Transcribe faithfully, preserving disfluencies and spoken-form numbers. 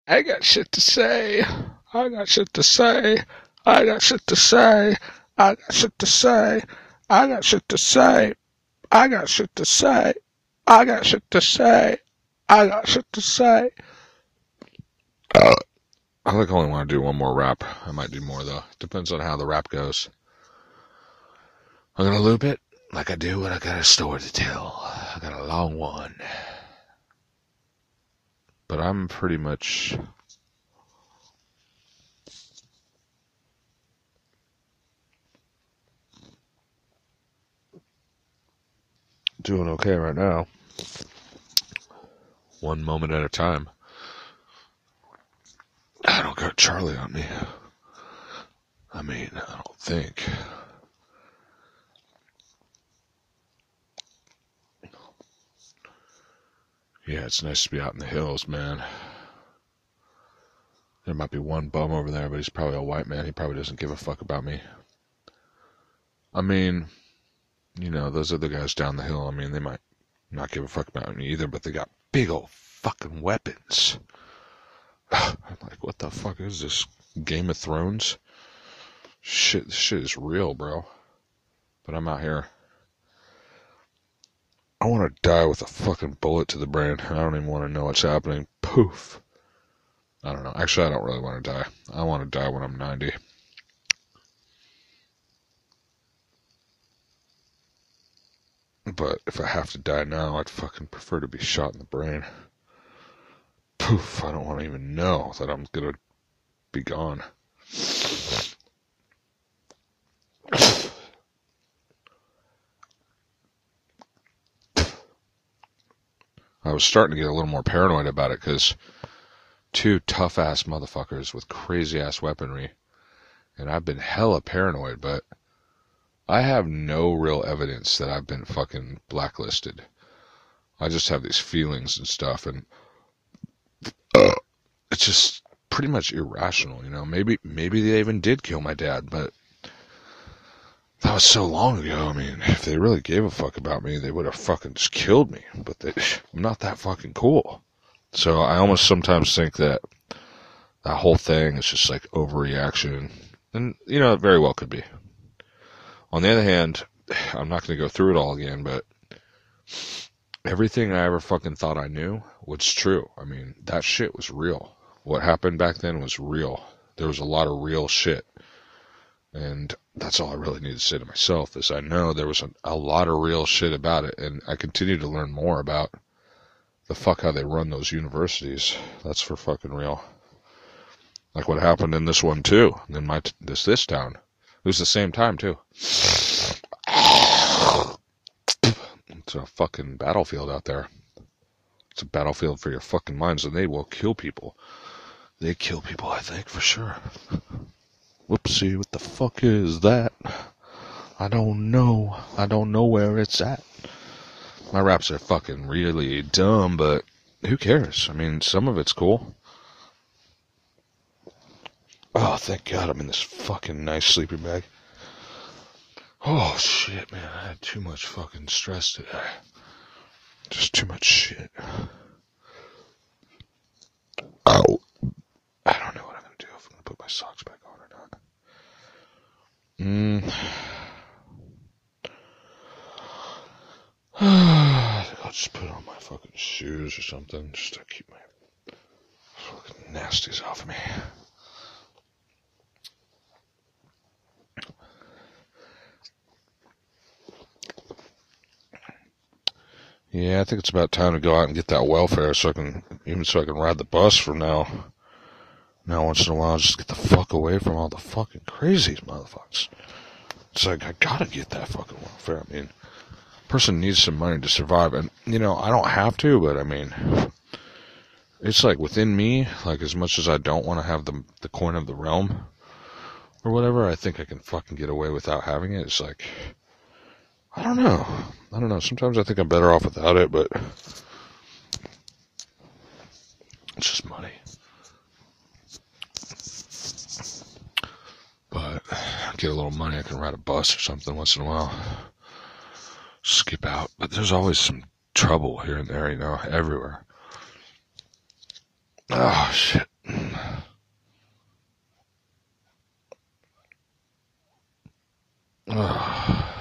I got shit to say. I got shit to say. I got shit to say. I got shit to say. I got shit to say. I got shit to say. I got shit to say. I got shit to say. Uh, I think I only want to do one more rap. I might do more though. Depends on how the rap goes. I'm gonna loop it like I do when I got a story to tell. I got a long one. But I'm pretty much doing okay right now. One moment at a time. I don't got Charlie on me. I mean, I don't think. Yeah, it's nice to be out in the hills, man. There might be one bum over there, but he's probably a white man. He probably doesn't give a fuck about me. I mean, you know, those other guys down the hill, I mean, they might not give a fuck about me either, but they got big old fucking weapons. I'm like, what the fuck is this? Game of Thrones? Shit, this shit is real, bro. But I'm out here. I want to die with a fucking bullet to the brain. I don't even want to know what's happening. Poof. I don't know. Actually, I don't really want to die. I want to die when I'm ninety. But if I have to die now, I'd fucking prefer to be shot in the brain. Poof. I don't want to even know that I'm going to be gone. I was starting to get a little more paranoid about it because two tough-ass motherfuckers with crazy-ass weaponry, and I've been hella paranoid, but I have no real evidence that I've been fucking blacklisted. I just have these feelings and stuff, and uh, it's just pretty much irrational, you know. Maybe maybe they even did kill my dad, but that was so long ago. I mean, if they really gave a fuck about me, they would have fucking just killed me. But they, I'm not that fucking cool. So I almost sometimes think that that whole thing is just like overreaction. And, you know, it very well could be. On the other hand, I'm not going to go through it all again, but everything I ever fucking thought I knew was true. I mean, that shit was real. What happened back then was real. There was a lot of real shit. And that's all I really need to say to myself is I know there was a, a lot of real shit about it, and I continue to learn more about the fuck how they run those universities. That's for fucking real. Like what happened in this one too, in my t- this this town. It was the same time too. It's a fucking battlefield out there. It's a battlefield for your fucking minds, and they will kill people. They kill people, I think, for sure. Whoopsie, what the fuck is that? I don't know. I don't know where it's at. My raps are fucking really dumb, but who cares? I mean, some of it's cool. Oh, thank God I'm in this fucking nice sleeping bag. Oh, shit, man. I had too much fucking stress today. Just too much shit. Ow. I don't know what I'm going to do if I'm going to put my socks back on or not. Mm. I'll just put on my fucking shoes or something just to keep my fucking nasties off of me. Yeah, I think it's about time to go out and get that welfare so I can, even so I can ride the bus from now. Now once in a while, just get the fuck away from all the fucking crazy motherfuckers. It's like, I gotta get that fucking welfare. I mean, a person needs some money to survive, and, you know, I don't have to, but I mean, it's like within me, like as much as I don't want to have the, the coin of the realm, or whatever, I think I can fucking get away without having it. It's like, I don't know. I don't know. Sometimes I think I'm better off without it, but it's just money. But get a little money, I can ride a bus or something once in a while. Skip out. But there's always some trouble here and there, you know, everywhere. Oh, shit. Ugh.